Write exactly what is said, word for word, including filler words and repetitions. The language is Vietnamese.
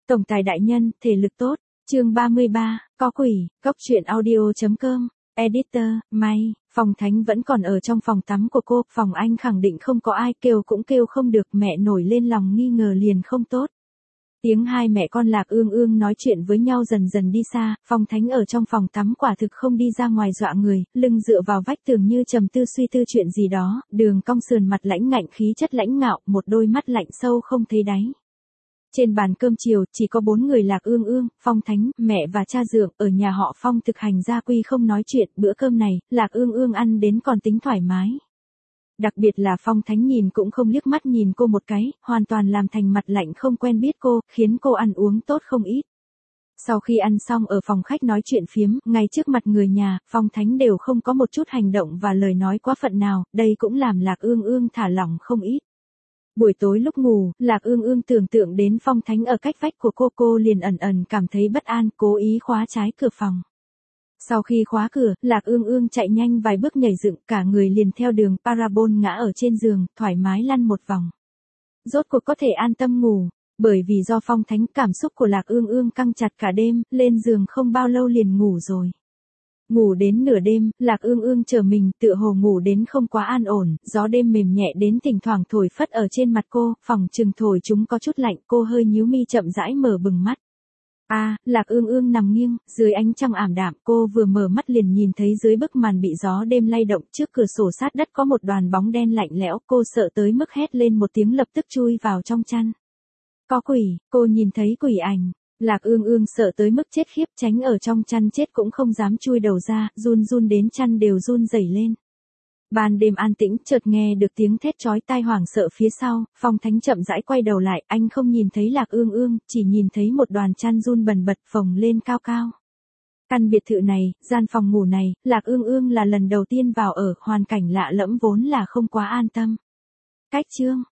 Tổng tài đại nhân, thể lực tốt. Chương ba mươi ba, có quỷ, góc truyện audio.com. Editor, May, Phong Thánh vẫn còn ở trong phòng tắm của cô, phòng anh khẳng định không có ai, kêu cũng kêu không được, mẹ nổi lên lòng nghi ngờ liền không tốt. Tiếng hai mẹ con Lạc Ương Ương nói chuyện với nhau dần dần đi xa, Phong Thánh ở trong phòng tắm quả thực không đi ra ngoài dọa người, lưng dựa vào vách tường như trầm tư suy tư chuyện gì đó, đường cong sườn mặt lãnh ngạnh khí chất lãnh ngạo, một đôi mắt lạnh sâu không thấy đáy. Trên bàn cơm chiều, chỉ có bốn người Lạc Ương Ương, Phong Thánh, mẹ và cha dượng, ở nhà họ Phong thực hành gia quy không nói chuyện, bữa cơm này, Lạc Ương Ương ăn đến còn tính thoải mái. Đặc biệt là Phong Thánh nhìn cũng không liếc mắt nhìn cô một cái, hoàn toàn làm thành mặt lạnh không quen biết cô, khiến cô ăn uống tốt không ít. Sau khi ăn xong ở phòng khách nói chuyện phiếm, ngay trước mặt người nhà, Phong Thánh đều không có một chút hành động và lời nói quá phận nào, đây cũng làm Lạc Ương Ương thả lỏng không ít. Buổi tối lúc ngủ, Lạc Ương Ương tưởng tượng đến Phong Thánh ở cách vách của cô, cô liền ẩn ẩn cảm thấy bất an, cố ý khóa trái cửa phòng. Sau khi khóa cửa, Lạc Ương Ương chạy nhanh vài bước nhảy dựng, cả người liền theo đường parabol ngã ở trên giường, thoải mái lăn một vòng. Rốt cuộc có thể an tâm ngủ, bởi vì do Phong Thánh, cảm xúc của Lạc Ương Ương căng chặt cả đêm, lên giường không bao lâu liền ngủ rồi. Ngủ đến nửa đêm, Lạc Ương Ương trở mình, tựa hồ ngủ đến không quá an ổn, gió đêm mềm nhẹ đến thỉnh thoảng thổi phất ở trên mặt cô, phòng chừng thổi chúng có chút lạnh, cô hơi nhíu mi chậm rãi mở bừng mắt. A, à, Lạc Ương Ương nằm nghiêng, dưới ánh trăng ảm đạm, cô vừa mở mắt liền nhìn thấy dưới bức màn bị gió đêm lay động, trước cửa sổ sát đất có một đoàn bóng đen lạnh lẽo, cô sợ tới mức hét lên một tiếng lập tức chui vào trong chăn. Có quỷ, cô nhìn thấy quỷ ảnh. Lạc Ương Ương sợ tới mức chết khiếp, tránh ở trong chăn chết cũng không dám chui đầu ra, run run đến chăn đều run rẩy lên. Ban đêm an tĩnh, chợt nghe được tiếng thét chói tai hoảng sợ phía sau, Phong Thánh chậm rãi quay đầu lại, anh không nhìn thấy Lạc Ương Ương, chỉ nhìn thấy một đoàn chăn run bần bật phồng lên cao cao. Căn biệt thự này, gian phòng ngủ này, Lạc Ương Ương là lần đầu tiên vào ở, hoàn cảnh lạ lẫm vốn là không quá an tâm. Cách chương